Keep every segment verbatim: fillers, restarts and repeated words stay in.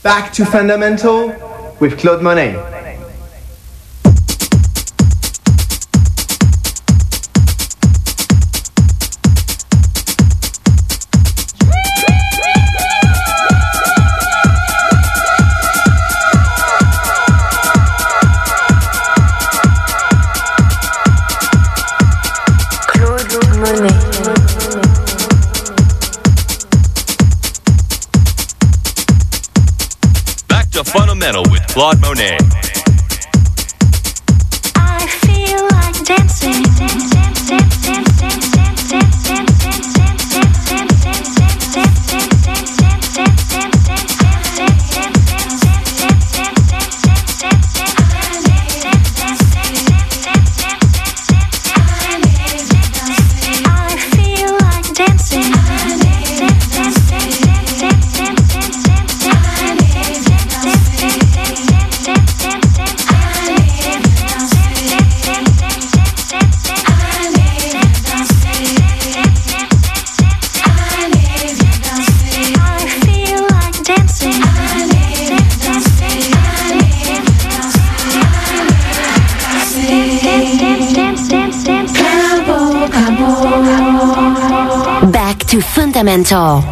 Back to Fundamental with Claude Monet. Fundamental with Claude Monet. I feel like dancing. Back to Fundamental.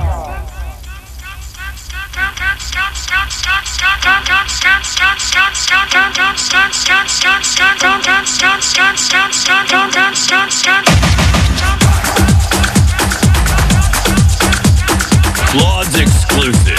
Claude's exclusive.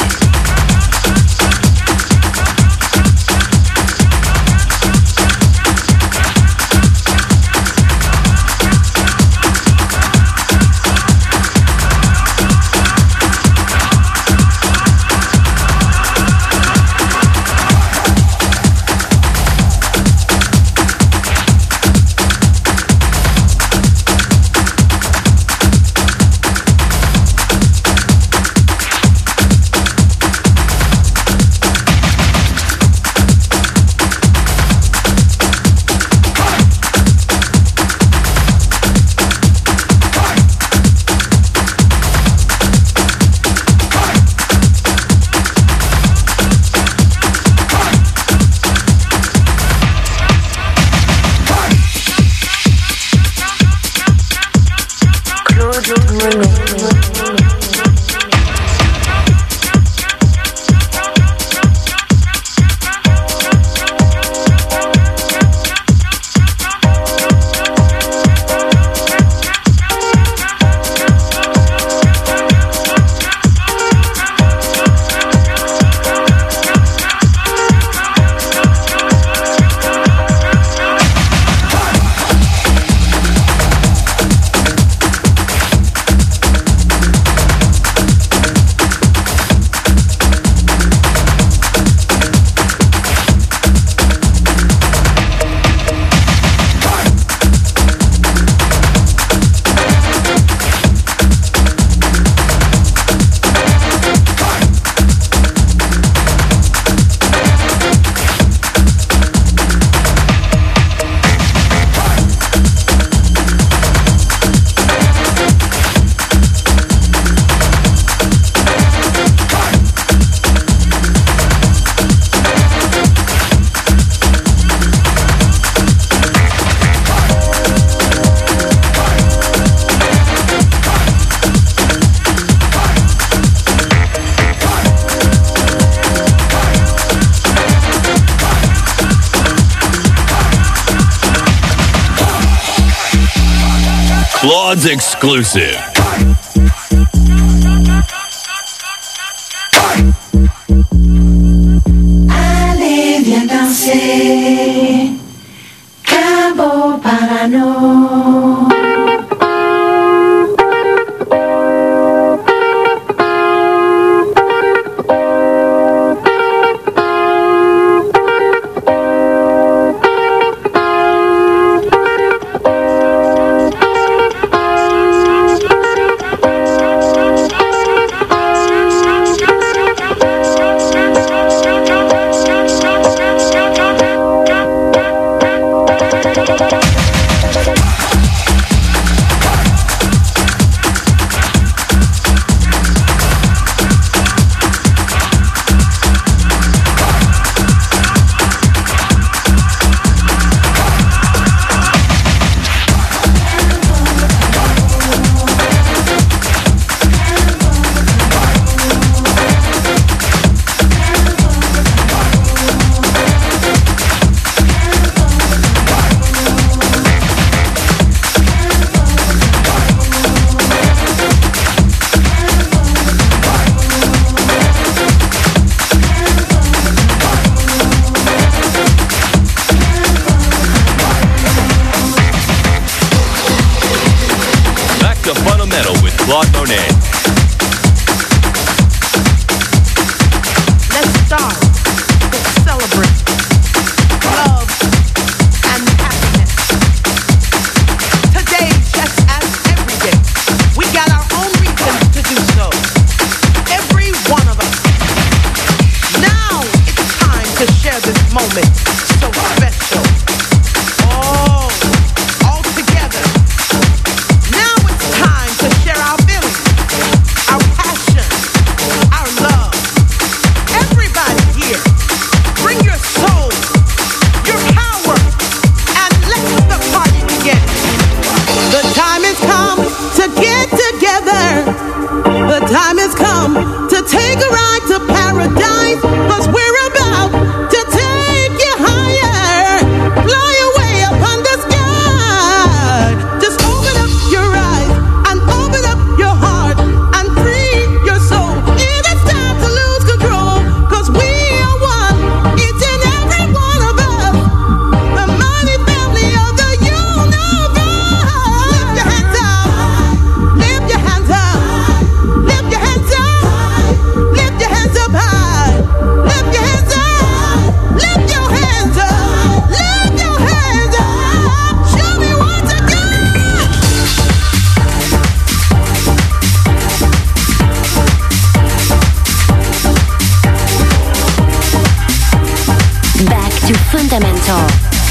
Claude's exclusive. Allez, viens danser, Cabo Parano. Claude Monet. Let's start to celebrate love and happiness. Today, just as every day, we got our own reasons to do so. Every one of us. Now it's time to share this moment so special. Oh, all together. Now it's time to share our feelings, our passion, our love. Everybody here, bring your soul, your power, and let the party begin. The time has come to get together. The time has come to take a ride to paradise, 'cause we're about to take you higher. Fly away upon the sky. Just open up your eyes and open up your heart and free your soul. It is time to lose control, 'cause we are one, each and every one of us. The mighty family of the universe. Lift your hands up. Lift your hands up. Lift your hands up. Lift your hands up high. Lift your hands up. Lift your hands up. Lift your hands up. Show me what you got. Back to Fundamental.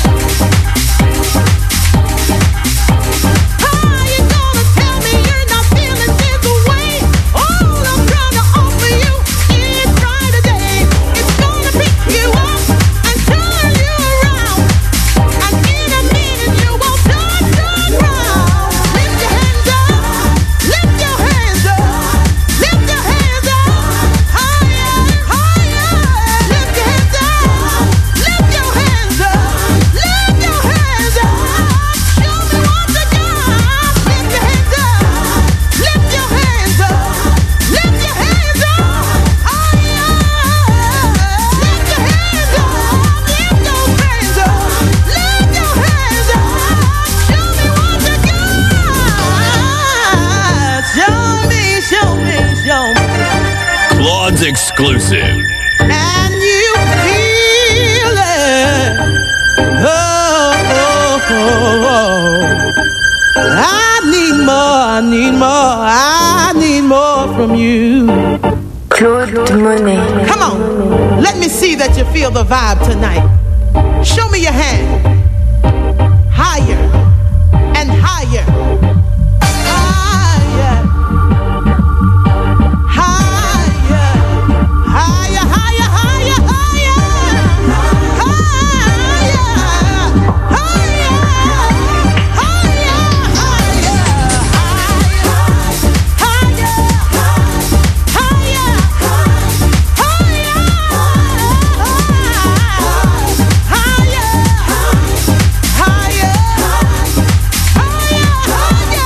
How you gonna tell me you're not feeling this way? All I'm trying to offer you is Friday. It's gonna pick you up and turn you around, and in a minute you won't touch the ground. Lift your hands up, lift your hands up, lift your hands up, higher, higher. Lift your hands up, lift your hands up, lift your hands up. Show me what you got. Lift your hands up, lift your hands up, lift your hands up, higher. Lift your hands up, lift those hands up, lift your hands up. Show me what you got. Show me, show me, show me. Claude's exclusive. And you feel it. Oh, oh, oh, oh. I need more, I need more, I need more from you. Claude Monet. Come on, let me see that you feel the vibe tonight. Show me your hand. Higher and higher. Higher. Higher. Higher, higher, higher, higher. Higher. Higher. Higher. Higher. Higher. Higher. Higher. Higher. Higher.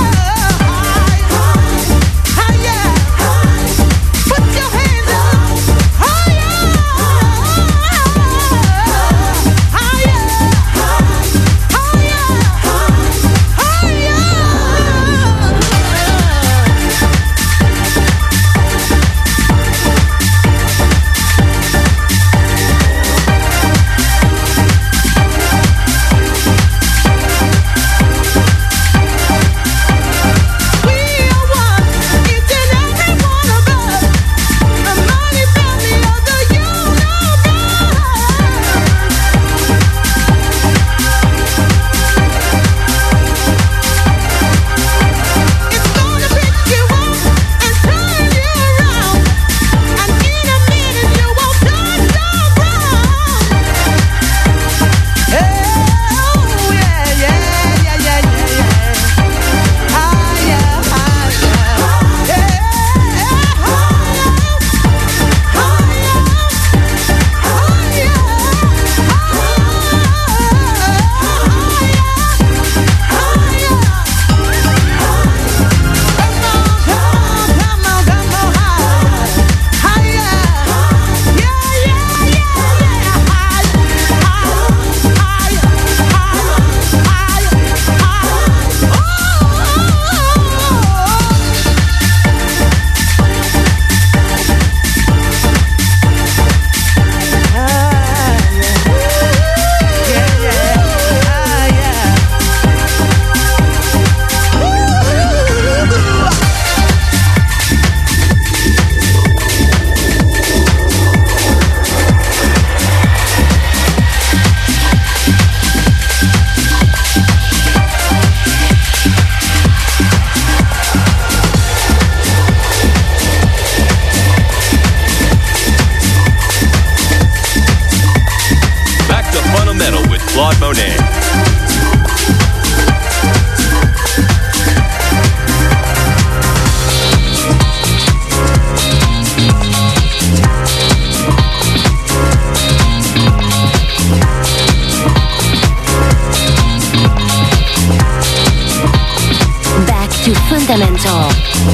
Fundamental.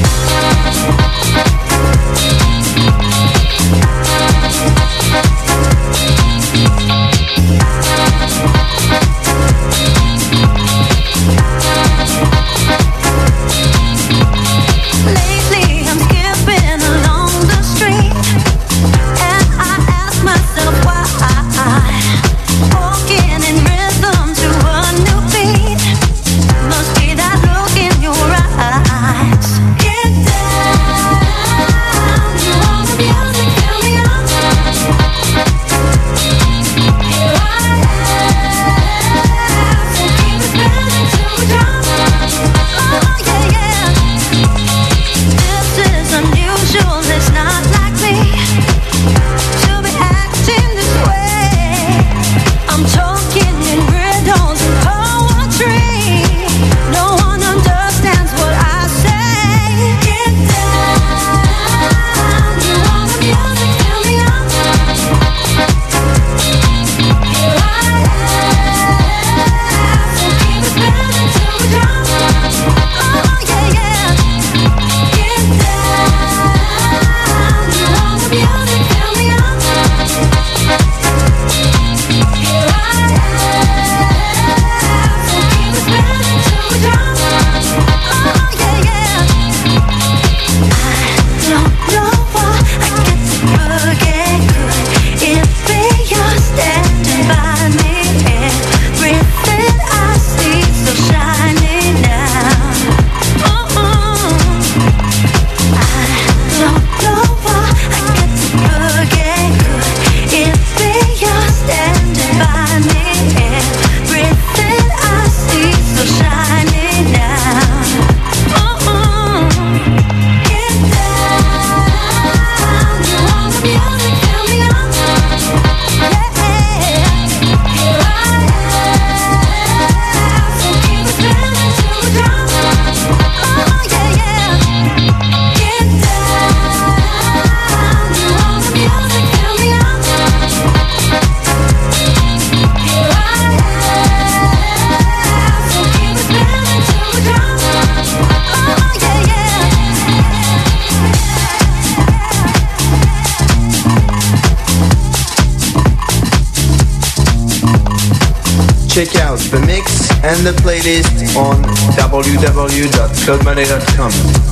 Check out the mix and the playlist on w w w dot claude monet dot com.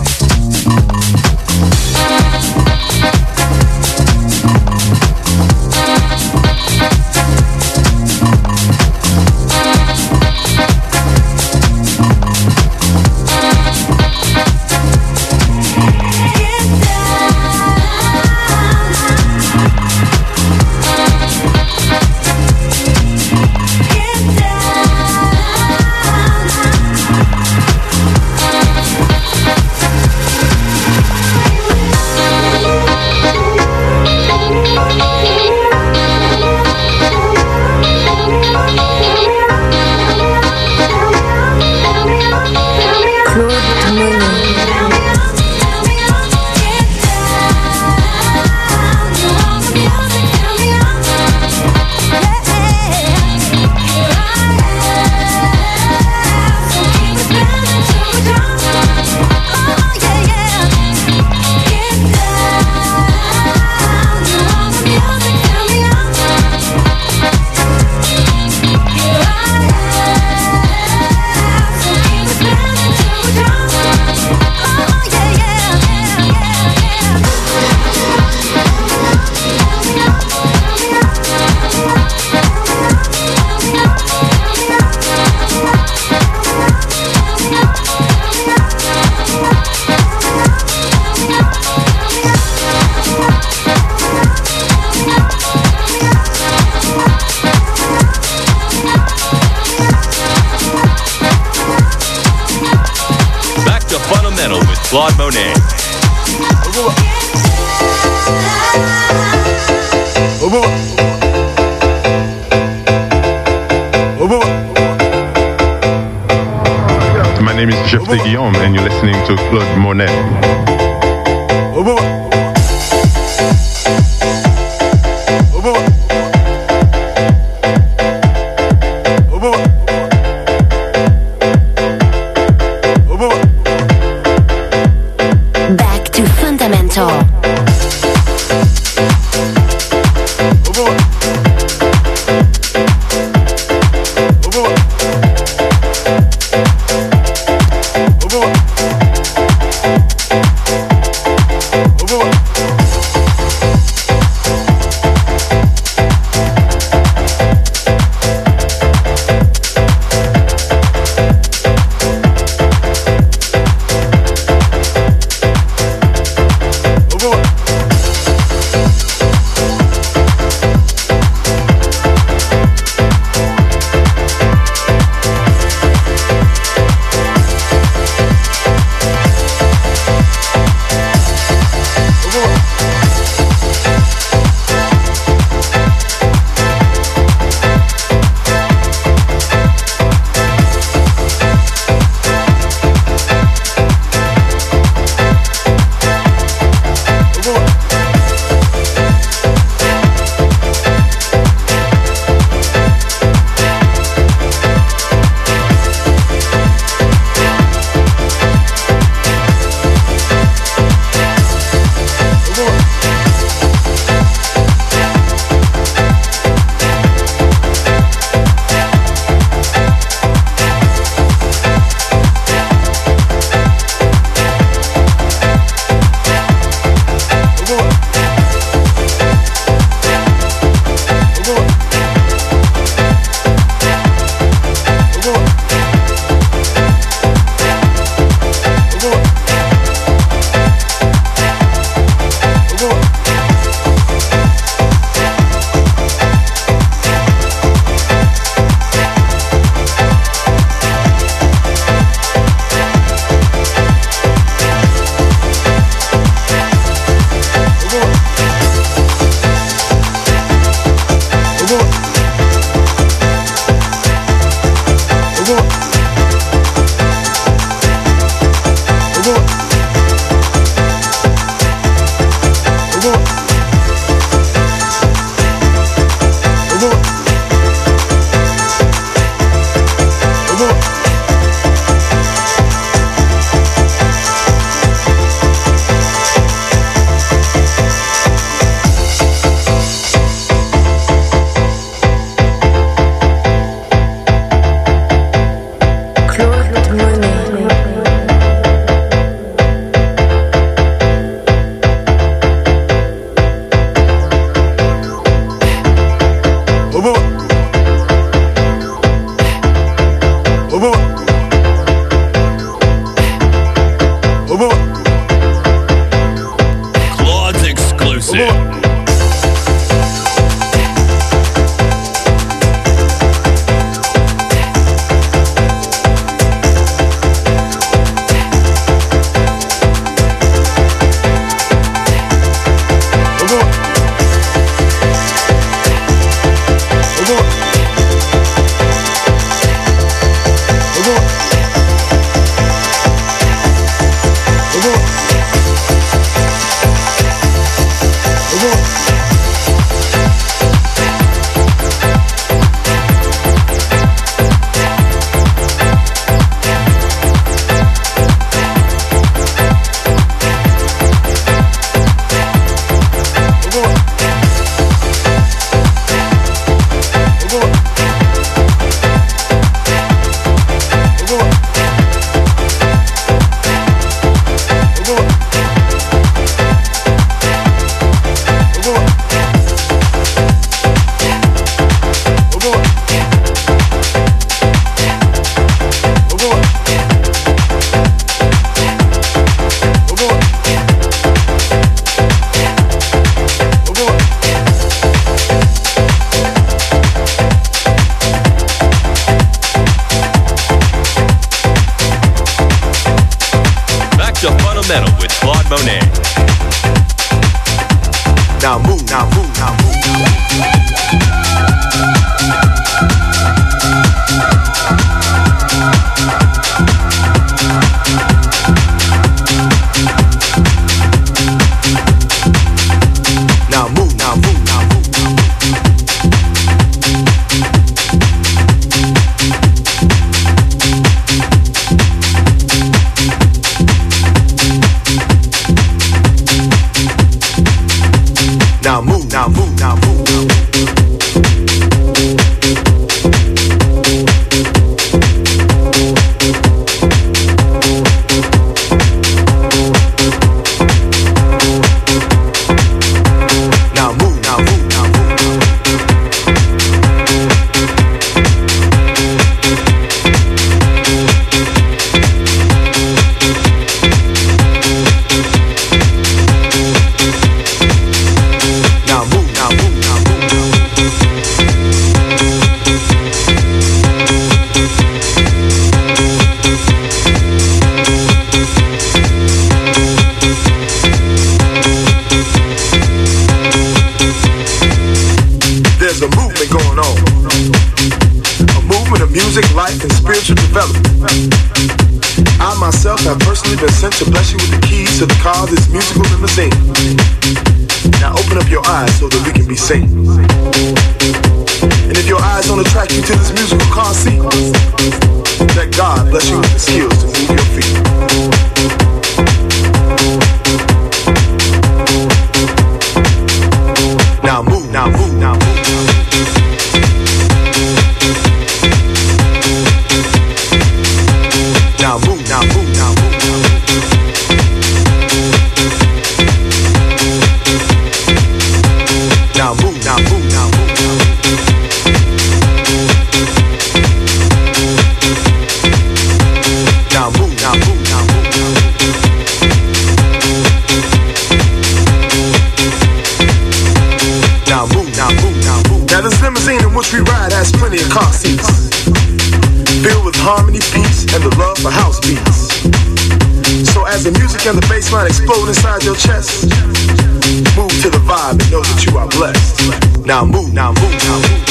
Claude Monet. My name is Jeff de Guillaume and you're listening to Claude Monet. exclusive. With Claude Monet. Now move, now move, now move. Now move, now move, now move. Now move, now move, now move, now move. Now move, now move, now move. Now move, now move, now move, now move. There's a movement going on. A movement of music, life, and spiritual development. I myself have personally been sent to bless you with the keys to the car of this musical limousine. Now open up your eyes so that we can be seen. And if your eyes don't attract you to this musical car seat, let God bless you with the skills to move your feet. Now move, now move, now move. Now move, now move, now move, now move. Now move, now move, now move, now move. Now move, now move, now move, now move. Now move, now move, now move. Now this limousine in which we ride has plenty of car seats, filled with harmony, peace, and the love for house beats. So as the music and the bass line explode inside your chest, move to the vibe and know that you are blessed. Now move, now move, now move.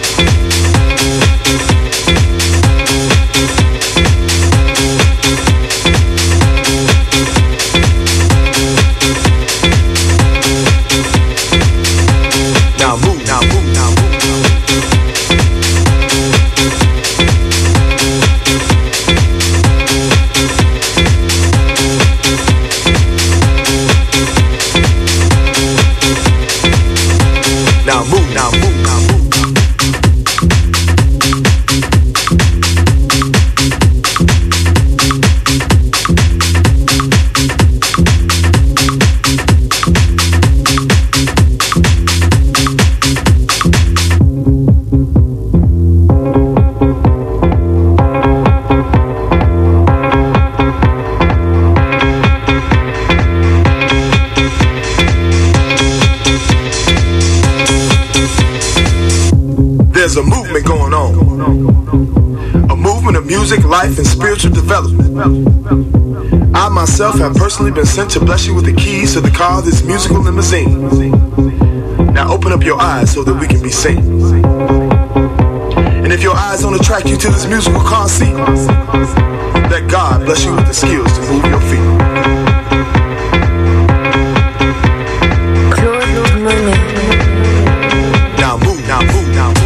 Now move, now move, now move. Now move, now move, now move. movement going on. A movement of music, life, and spiritual development. I myself have personally been sent to bless you with the keys to the car of this musical limousine. Now open up your eyes so that we can be seen. And if your eyes don't attract you to this musical car seat, let God bless you with the skills to move your feet. Claude Monet. Now move, now move, now move.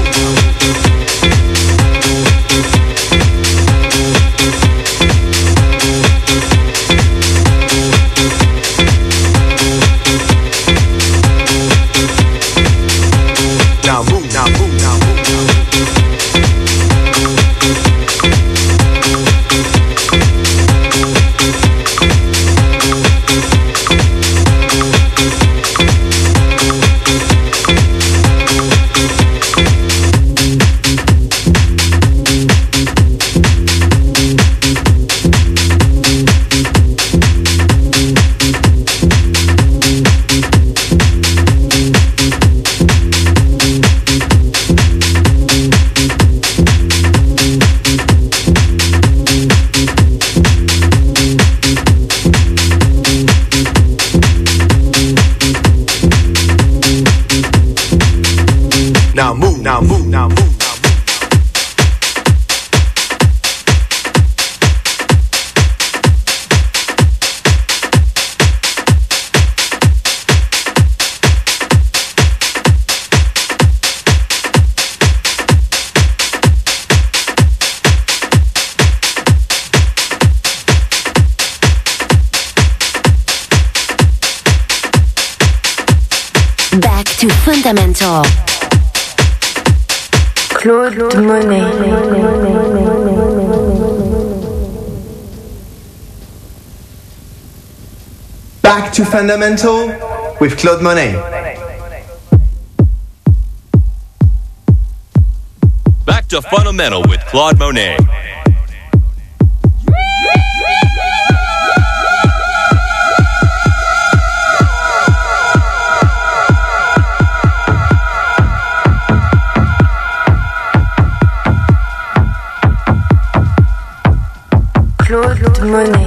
Now move, now move, now move. Now move, now move, now move. Back to fundamental. Claude Monet. Back to Fundamental with Claude Monet. Back to Fundamental with Claude Monet. Claude Monet.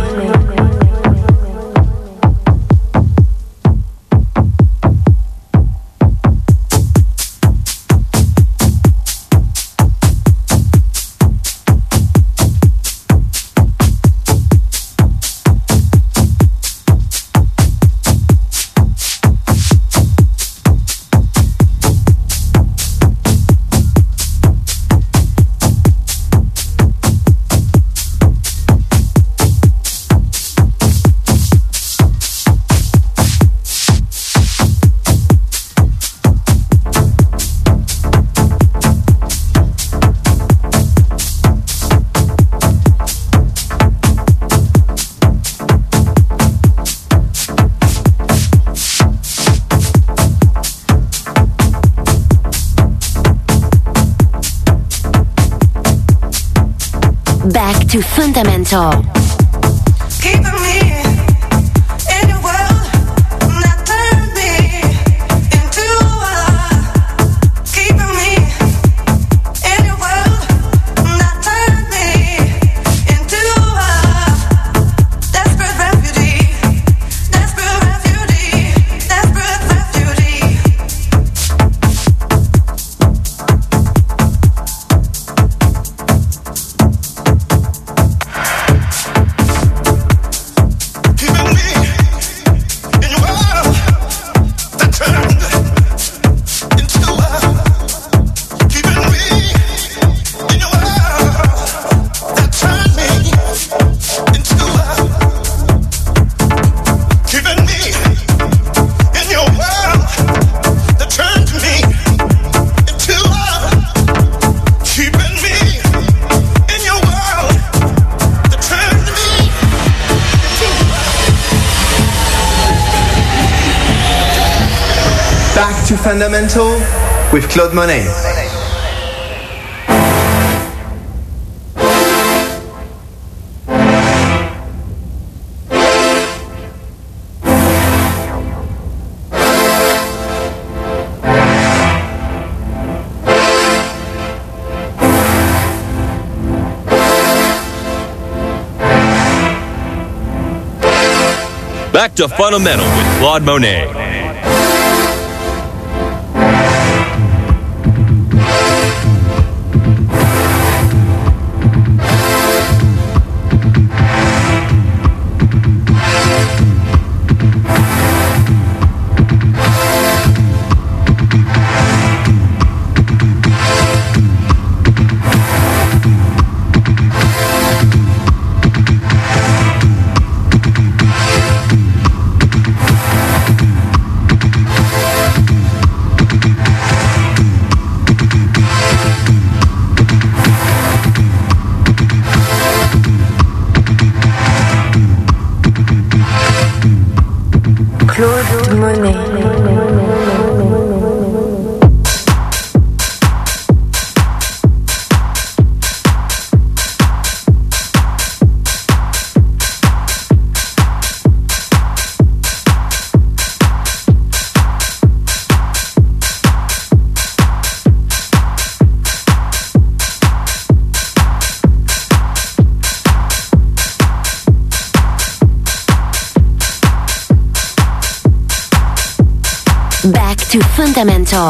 Back to fundamental. Keeping me in your world, not turn me into a world. Keeping me in your world, not turn me into a desperate refugee, desperate refugee, desperate refugee. Back to Fundamental with Claude Monet. Back to Fundamental with Claude Monet. Claude Monet. Back to Fundamental.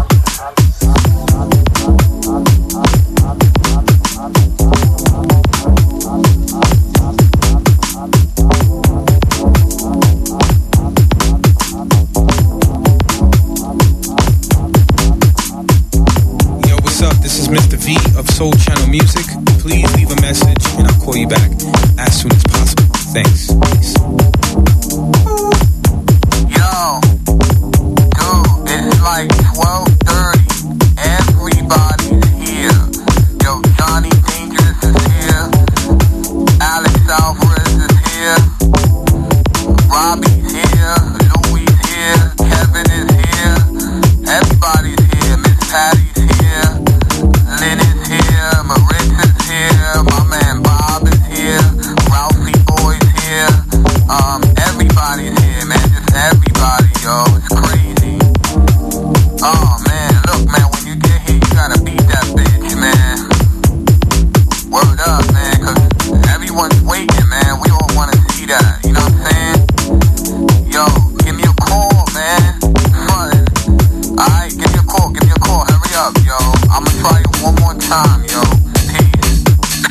Mister V of Soul Channel Music. Please leave a message and I'll call you back as soon as possible. Thanks. Peace. Yo, dude, it's like twelve thirty. Everybody's here. Yo, Johnny Dangerous is here. Alex Alvarez is here. Robbie's here. Louie's here. Kevin is here. Everybody's here. Miss Patty's here. Lynn is here, Maritz is here, my man Bob is here, Ralphie Boy's here, um, everybody's here, man, just everybody, yo, it's crazy. Oh, man, look, man, when you get here, you gotta beat that bitch, man. Word up, man, cause everyone's waiting, man, we all wanna see that, you know what I'm saying? Yo, give me a call, man, fun. Alright, give me a call, give me a call, hurry up, yo, I'ma try it one more time, yo. Peace.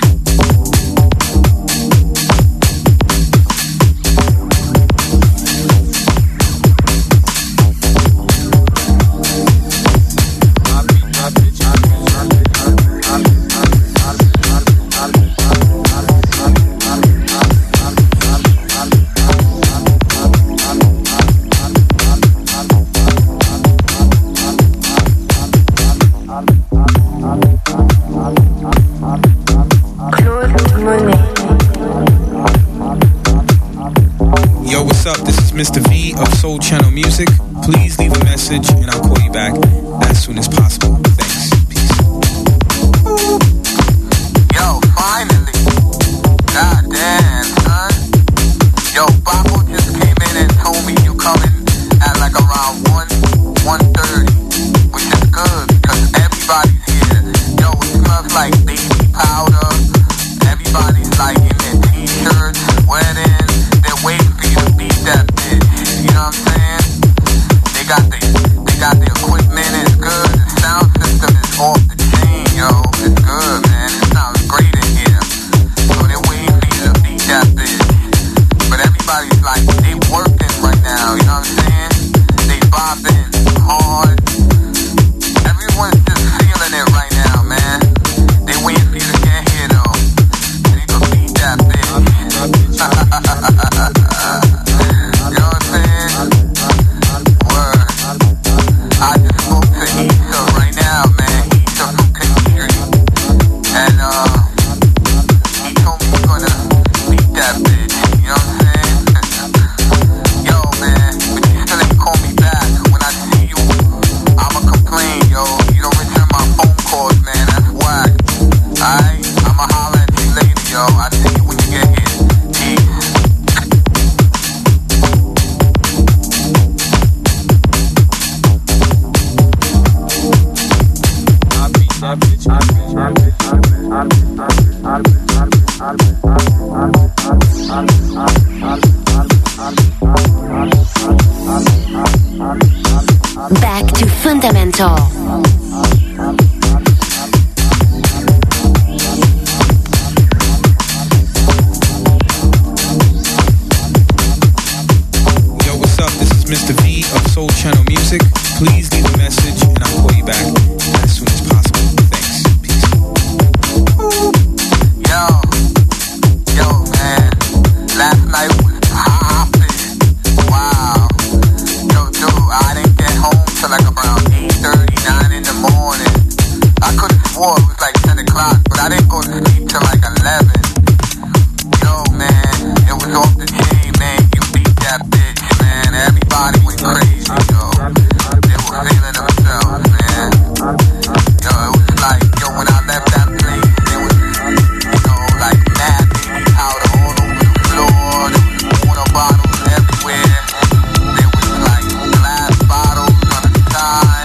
Yo, what's up? This is Mister V of Soul Channel Music. Please leave a message and I'll call you back as soon as possible. Thanks. Peace. Yo, finally. God damn, son. Yo, Babo just came in and told me you coming at like around one, one thirty, which is good because everybody's here. Yo, it smells like baby powder. Everybody's like in their t-shirts, sweating. They're waiting for you to beat that bitch. You know what I'm saying? They got the, they got the equipment is good. The sound system is Back to Fundamental. Yo, what's up? This is Mister V of Soul Channel Music. Please leave a message and I'll call you back as soon as possible. Thanks. Peace. Yo, yo, man. Last night was poppin'. Wow. Yo, dude, I didn't get home till like around eight thirty, nine in the morning. I could have swore it was like ten o'clock, but I didn't go to sleep till like eleven. Yo, man, it was off the chain, man. You beat that bitch, man. Everybody went crazy, yo. They were feeling themselves, man. Yo, it was like, yo, when I left that place, there was, you know, like mad baby powder all over the floor. There was water bottles everywhere. There was like glass bottles on the side.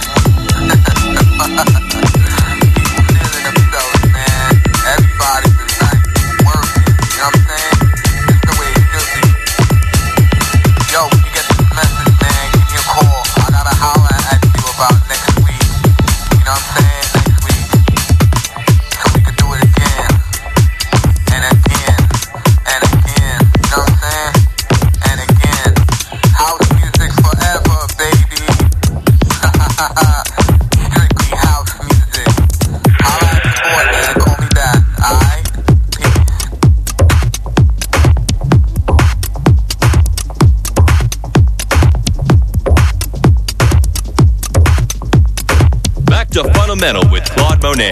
People feeling themselves, man. Everybody was like working, you know what I'm saying? It's the way it should be. Yo, when you get this message, man, give me a call. I gotta holler at you about next week. You know what I'm saying? Next week. So we can do it again. And again. And again. You know what I'm saying? And again. House music forever, baby. Strictly house music. Holla at the boy, man. Call me back. Alright? Peace. Back to Fundamental with Claude Monet.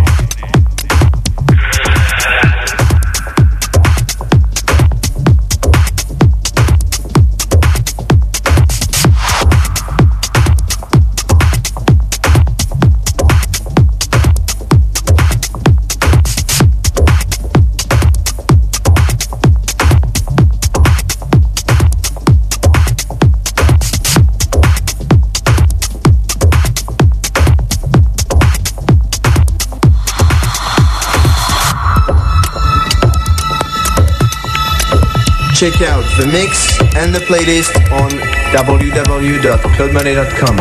Check out the mix and the playlist on w w w dot claude monet dot com.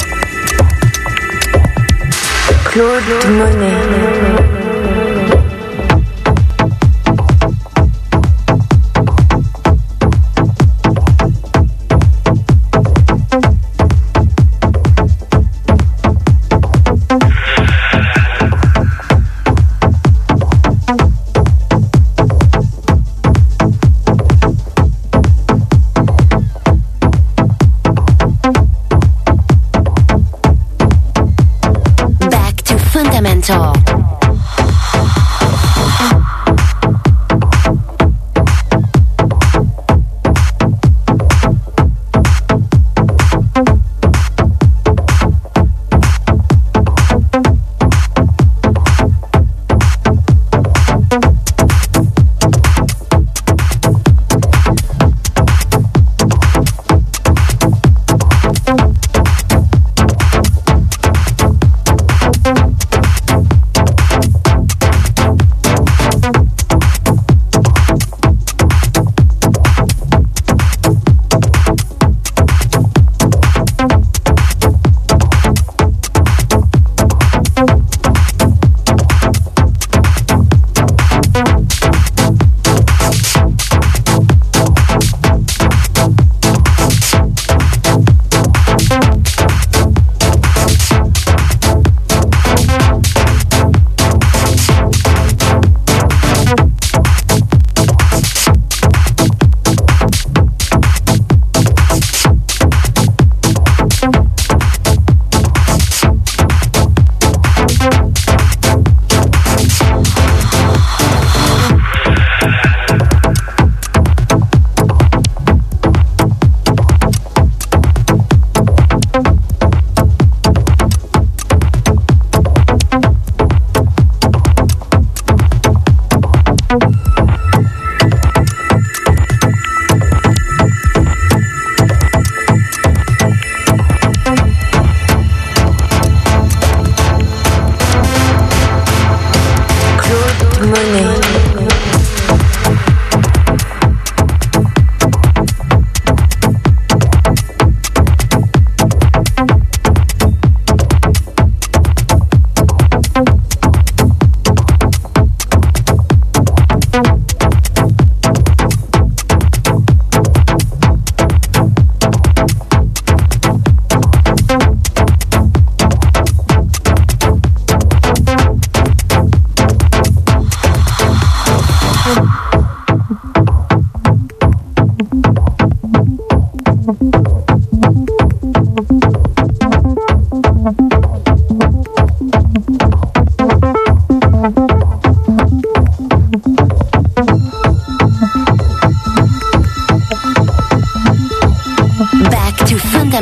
Claude Monet. Back to Fundamental.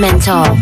Fundamental.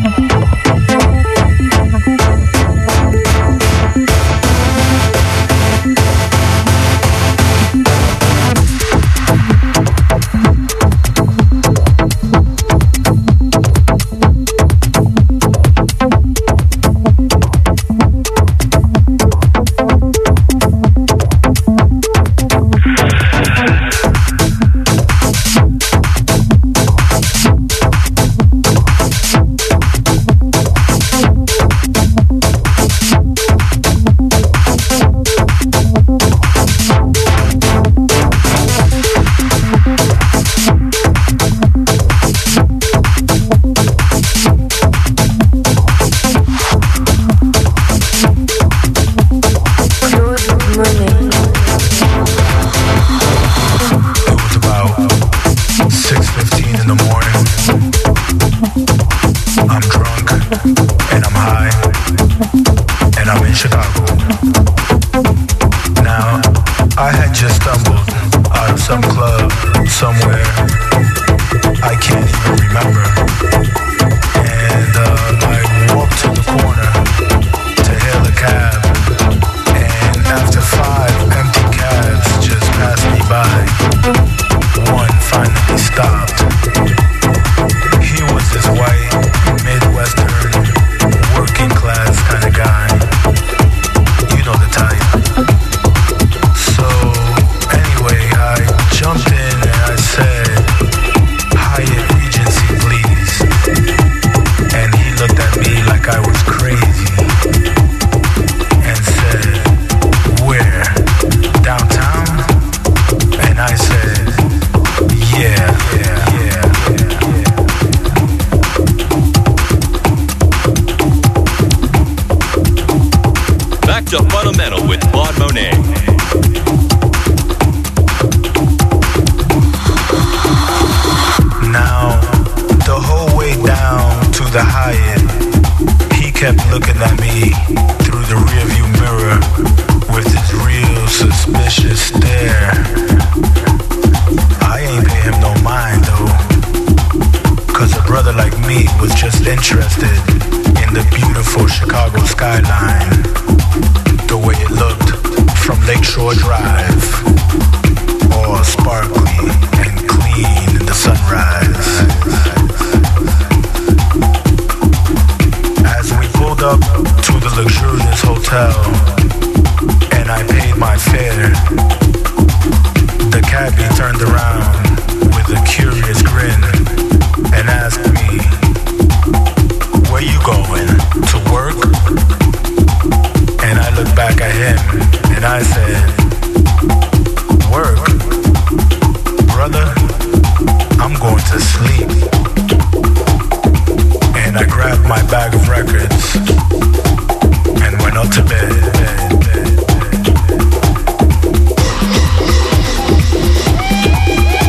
Bed.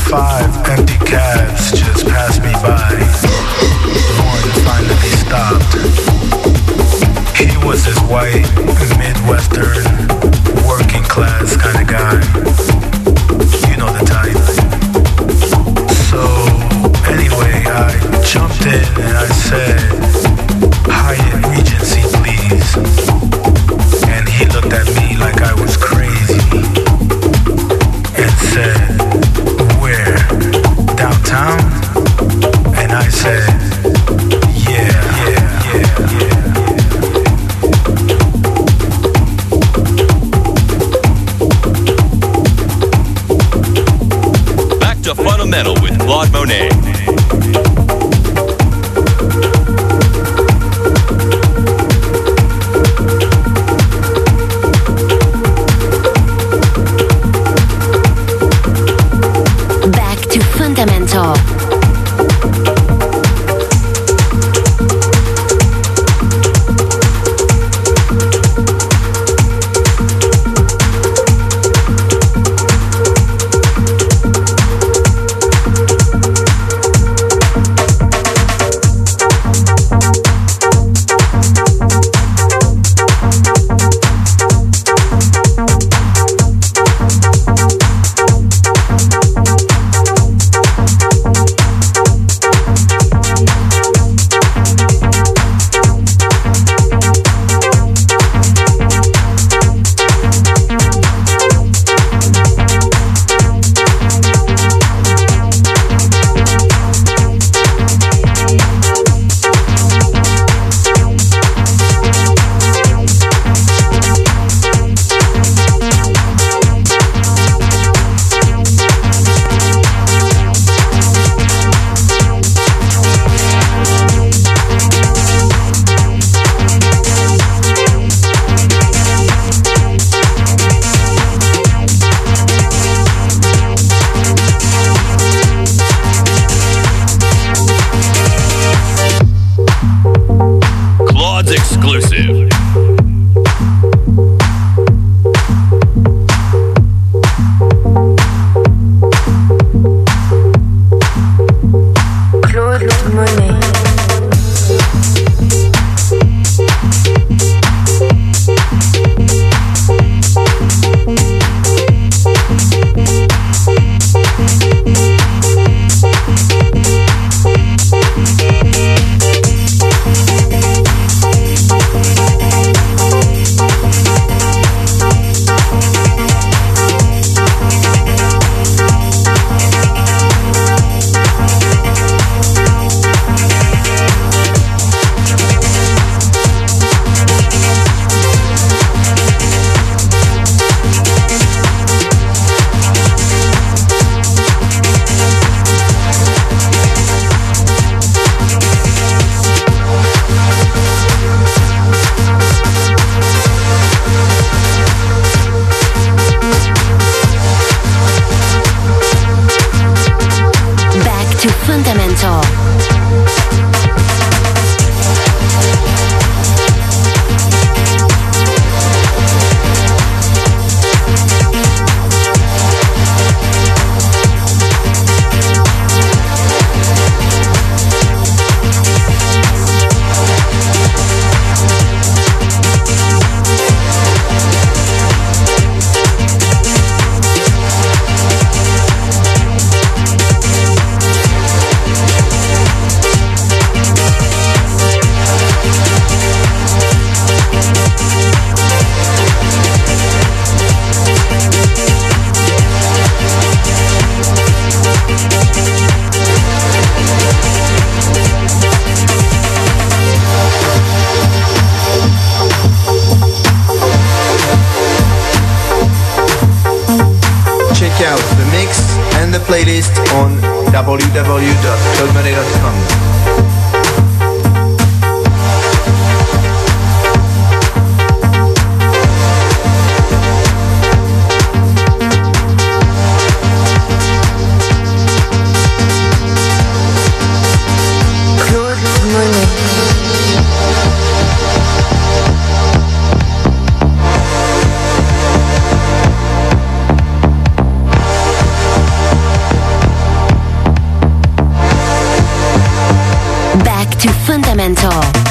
Five empty cabs just passed me by. One finally stopped. He was this white, Midwestern, working class kind of guy. You know the type. So anyway, I jumped in and I said, Hyatt Regency, please. And he looked at me like I was crazy and said, where? Downtown? And I said, yeah, yeah, yeah, yeah. Back to Fundamental with Claude Monet. Fundamental. Exclusive. Claude Monet. Fundamental. Check out the mix and the playlist on w w w dot claude monet dot com. to Fundamental.